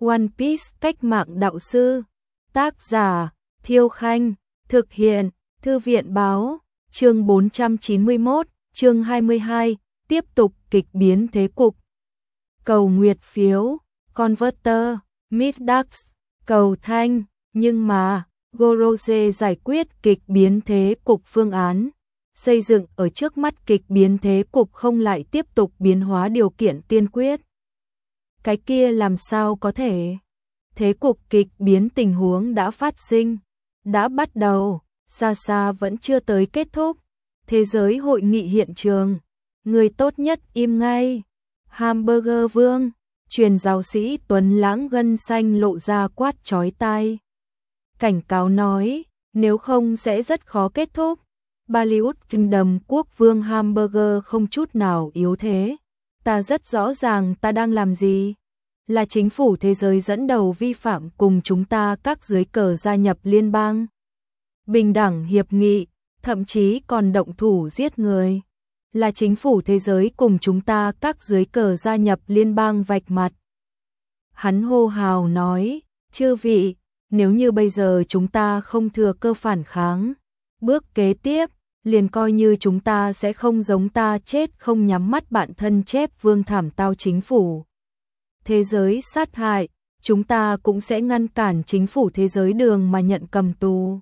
One Piece cách mạng đạo sư. Tác giả Thiêu Khanh. Thực hiện Thư viện Báo. Chương 491, chương 22, tiếp tục kịch biến thế cục. Cầu nguyệt phiếu, Converter, Midax, cầu thanh, nhưng mà Gorose giải quyết kịch biến thế cục phương án xây dựng ở trước mắt kịch biến thế cục không lại tiếp tục biến hóa điều kiện tiên quyết. Cái kia làm sao có thể? Thế cục kịch biến tình huống đã phát sinh, đã bắt đầu, xa xa vẫn chưa tới kết thúc. Thế giới hội nghị hiện trường, người tốt nhất im ngay. Hamburger Vương, truyền giáo sĩ Tuấn Lãng gân xanh lộ ra quát chói tai. Cảnh cáo nói, nếu không sẽ rất khó kết thúc. Bollywood Kingdom quốc vương Hamburger không chút nào yếu thế. Ta rất rõ ràng ta đang làm gì. Là chính phủ thế giới dẫn đầu vi phạm cùng chúng ta các dưới cờ gia nhập liên bang. Bình đẳng hiệp nghị, thậm chí còn động thủ giết người. Là chính phủ thế giới cùng chúng ta các dưới cờ gia nhập liên bang vạch mặt. Hắn hô hào nói, chư vị, nếu như bây giờ chúng ta không thừa cơ phản kháng, bước kế tiếp, liền coi như chúng ta sẽ không giống ta chết không nhắm mắt bạn thân chép vương thảm tao chính phủ thế giới sát hại, chúng ta cũng sẽ ngăn cản chính phủ thế giới đường mà nhận cầm tù.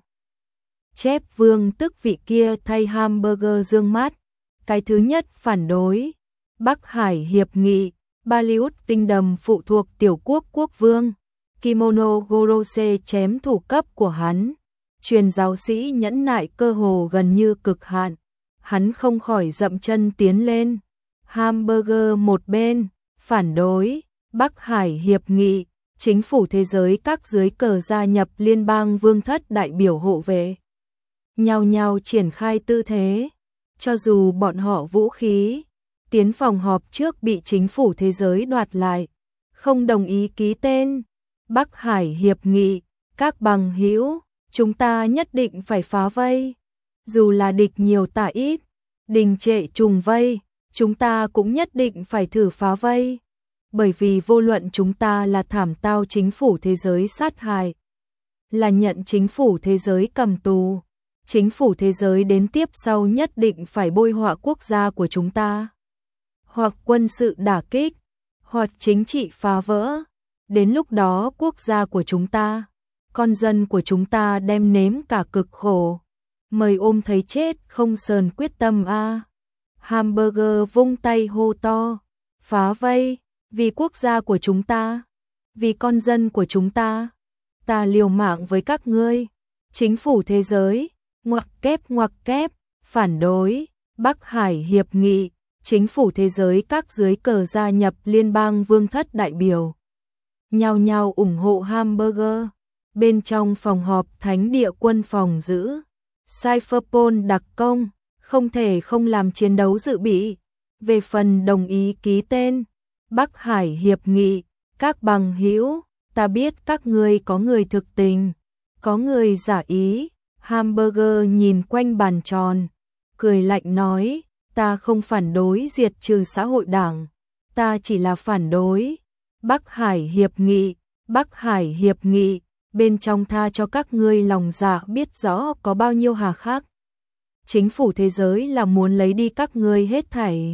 Chép vương tức vị kia thay Hamburger dương mắt. Cái thứ nhất phản đối Bắc Hải hiệp nghị, Bollywood Kingdom phụ thuộc tiểu quốc quốc vương. Kimono Gorose chém thủ cấp của hắn. Truyền giáo sĩ nhẫn nại cơ hồ gần như cực hạn. Hắn không khỏi dậm chân tiến lên. Hamburger một bên, phản đối Bắc Hải hiệp nghị, chính phủ thế giới các dưới cờ gia nhập liên bang vương thất đại biểu hộ vệ. Nhao nhao triển khai tư thế, cho dù bọn họ vũ khí, tiến phòng họp trước bị chính phủ thế giới đoạt lại, không đồng ý ký tên. Bắc Hải hiệp nghị, các bằng hữu, chúng ta nhất định phải phá vây. Dù là địch nhiều tà ít, đình trệ trùng vây, chúng ta cũng nhất định phải thử phá vây. Bởi vì vô luận chúng ta là thảm tao chính phủ thế giới sát hại, là nhận chính phủ thế giới cầm tù, chính phủ thế giới đến tiếp sau nhất định phải bôi họa quốc gia của chúng ta. Hoặc quân sự đả kích, hoặc chính trị phá vỡ. Đến lúc đó quốc gia của chúng ta, con dân của chúng ta đem nếm cả cực khổ. Mời ôm thấy chết không sờn quyết tâm a. Hamburger vung tay hô to, phá vây, vì quốc gia của chúng ta, vì con dân của chúng ta. Ta liều mạng với các ngươi. Chính phủ thế giới, ngoặc kép, phản đối Bắc Hải hiệp nghị, chính phủ thế giới các dưới cờ gia nhập liên bang vương thất đại biểu. Nhao nhao ủng hộ Hamburger. Bên trong phòng họp thánh địa quân phòng giữ, Cypherpol đặc công, không thể không làm chiến đấu dự bị. Về phần đồng ý ký tên Bắc Hải hiệp nghị, các bằng hữu, ta biết các ngươi có người thực tình, có người giả ý. Hamburger nhìn quanh bàn tròn, cười lạnh nói, ta không phản đối diệt trừ xã hội đảng, ta chỉ là phản đối Bắc Hải hiệp nghị. Bắc Hải hiệp nghị, bên trong tha cho các ngươi lòng dạ biết rõ có bao nhiêu hà khắc. Chính phủ thế giới là muốn lấy đi các ngươi hết thảy.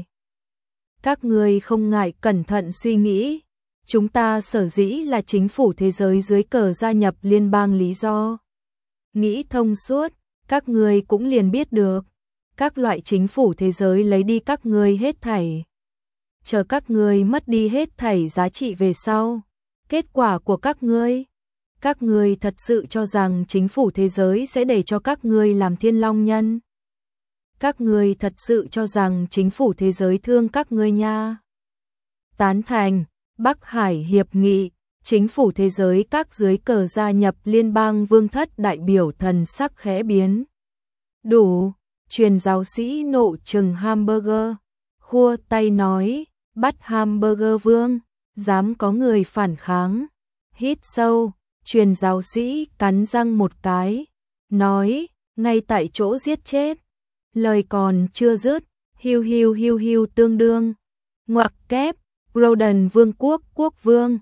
Các ngươi không ngại cẩn thận suy nghĩ, chúng ta sở dĩ là chính phủ thế giới dưới cờ gia nhập liên bang lý do. Nghĩ thông suốt, các ngươi cũng liền biết được, các loại chính phủ thế giới lấy đi các ngươi hết thảy. Chờ các ngươi mất đi hết thảy giá trị về sau, kết quả của các ngươi thật sự cho rằng chính phủ thế giới sẽ để cho các ngươi làm thiên long nhân. Các ngươi thật sự cho rằng chính phủ thế giới thương các ngươi nha. Tán thành Bắc Hải hiệp nghị, chính phủ thế giới các dưới cờ gia nhập liên bang vương thất đại biểu thần sắc khẽ biến. Đủ, truyền giáo sĩ nộ trừng Hamburger, khua tay nói, bắt Hamburger vương, dám có người phản kháng. Hít sâu, truyền giáo sĩ cắn răng một cái, nói, ngay tại chỗ giết chết. Lời còn chưa dứt, hiu tương đương. Ngoặc kép, Roden vương quốc quốc vương,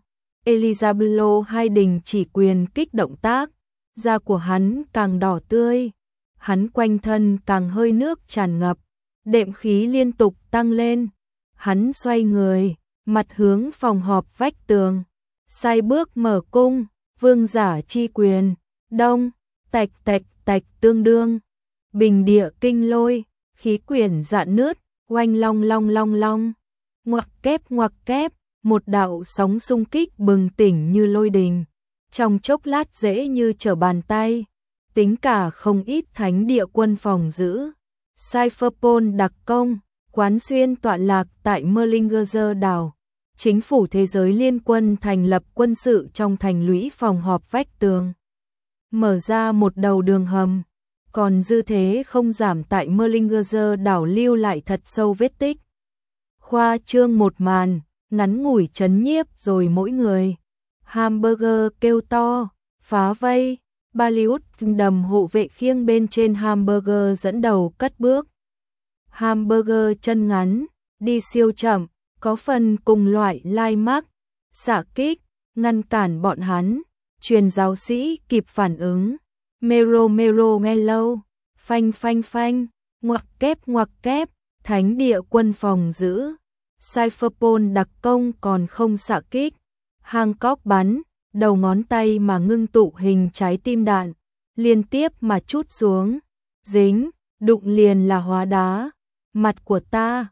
Elizabeth hai đình chỉ quyền kích động tác, da của hắn càng đỏ tươi, hắn quanh thân càng hơi nước tràn ngập, đệm khí liên tục tăng lên. Hắn xoay người, mặt hướng phòng họp vách tường, sai bước mở cung, vương giả chi quyền, đông, tạch tạch tạch tương đương, bình địa kinh lôi, khí quyển dạn nứt, oanh long long long long, ngoặc kép, một đạo sóng xung kích bừng tỉnh như lôi đình, trong chốc lát dễ như trở bàn tay, tính cả không ít thánh địa quân phòng giữ. Cypherpol đặc công, quán xuyên tọa lạc tại Merlingerzer đảo. Chính phủ thế giới liên quân thành lập quân sự trong thành lũy phòng họp vách tường, mở ra một đầu đường hầm, còn dư thế không giảm tại Merlingerzer đảo lưu lại thật sâu vết tích. Khoa trương một màn, ngắn ngủi chấn nhiếp rồi mỗi người. Hamburger kêu to, phá vây, Bollywood đầm hộ vệ khiêng bên trên Hamburger dẫn đầu cất bước. Hamburger chân ngắn, đi siêu chậm, có phần cùng loại lai mắc, xạ kích, ngăn cản bọn hắn. Truyền giáo sĩ kịp phản ứng, mero melo, phanh, ngoặc kép, thánh địa quân phòng giữ. Cypherpol đặc công còn không xạ kích, Hancock bắn, đầu ngón tay mà ngưng tụ hình trái tim đạn, liên tiếp mà trút xuống, dính, đụng liền là hóa đá. Mặt của ta,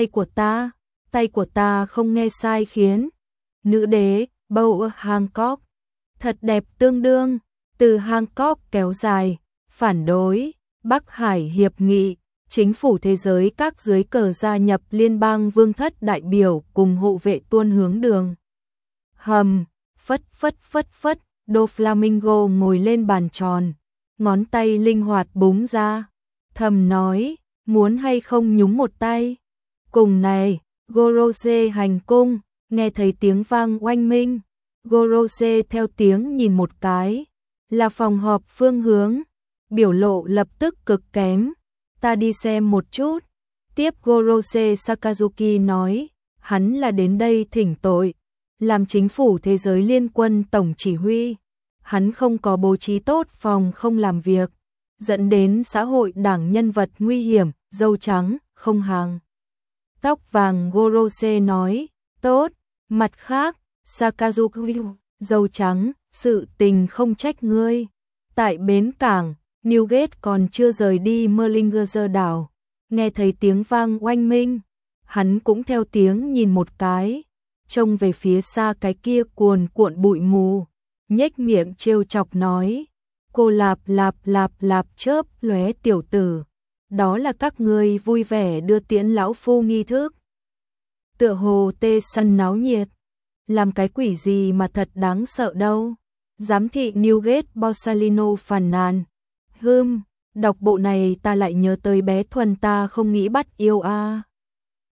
tay của ta không nghe sai khiến. Nữ đế, Bow Hancock, thật đẹp tương đương, từ Hancock kéo dài, phản đối, Bắc Hải Hiệp nghị, chính phủ thế giới các dưới cờ gia nhập liên bang vương thất đại biểu cùng hộ vệ tuôn hướng đường hầm, phất, Do Flamingo ngồi lên bàn tròn, ngón tay linh hoạt búng ra, thầm nói, muốn hay không nhúng một tay. Cùng này, Gorose hành cung, nghe thấy tiếng vang oanh minh, Gorose theo tiếng nhìn một cái, là phòng họp phương hướng, biểu lộ lập tức cực kém, ta đi xem một chút. Tiếp Gorose Sakazuki nói, hắn là đến đây thỉnh tội, làm chính phủ thế giới liên quân tổng chỉ huy, hắn không có bố trí tốt phòng không làm việc, dẫn đến xã hội đảng nhân vật nguy hiểm, dâu trắng, không hàng. Tóc vàng Gorose nói, tốt, mặt khác, Sakazuki, dâu trắng, sự tình không trách ngươi. Tại bến cảng, Newgate còn chưa rời đi Merlingerzer đảo, nghe thấy tiếng vang oanh minh, hắn cũng theo tiếng nhìn một cái, trông về phía xa cái kia cuồn cuộn bụi mù, nhếch miệng trêu chọc nói, cô lạp chớp lóe tiểu tử, đó là các ngươi vui vẻ đưa tiễn lão phu nghi thức. Tựa hồ tê săn náo nhiệt, làm cái quỷ gì mà thật đáng sợ đâu. Giám thị Newgate Borsalino phàn nàn, đọc bộ này ta lại nhớ tới bé Thuần ta không nghĩ bắt yêu a.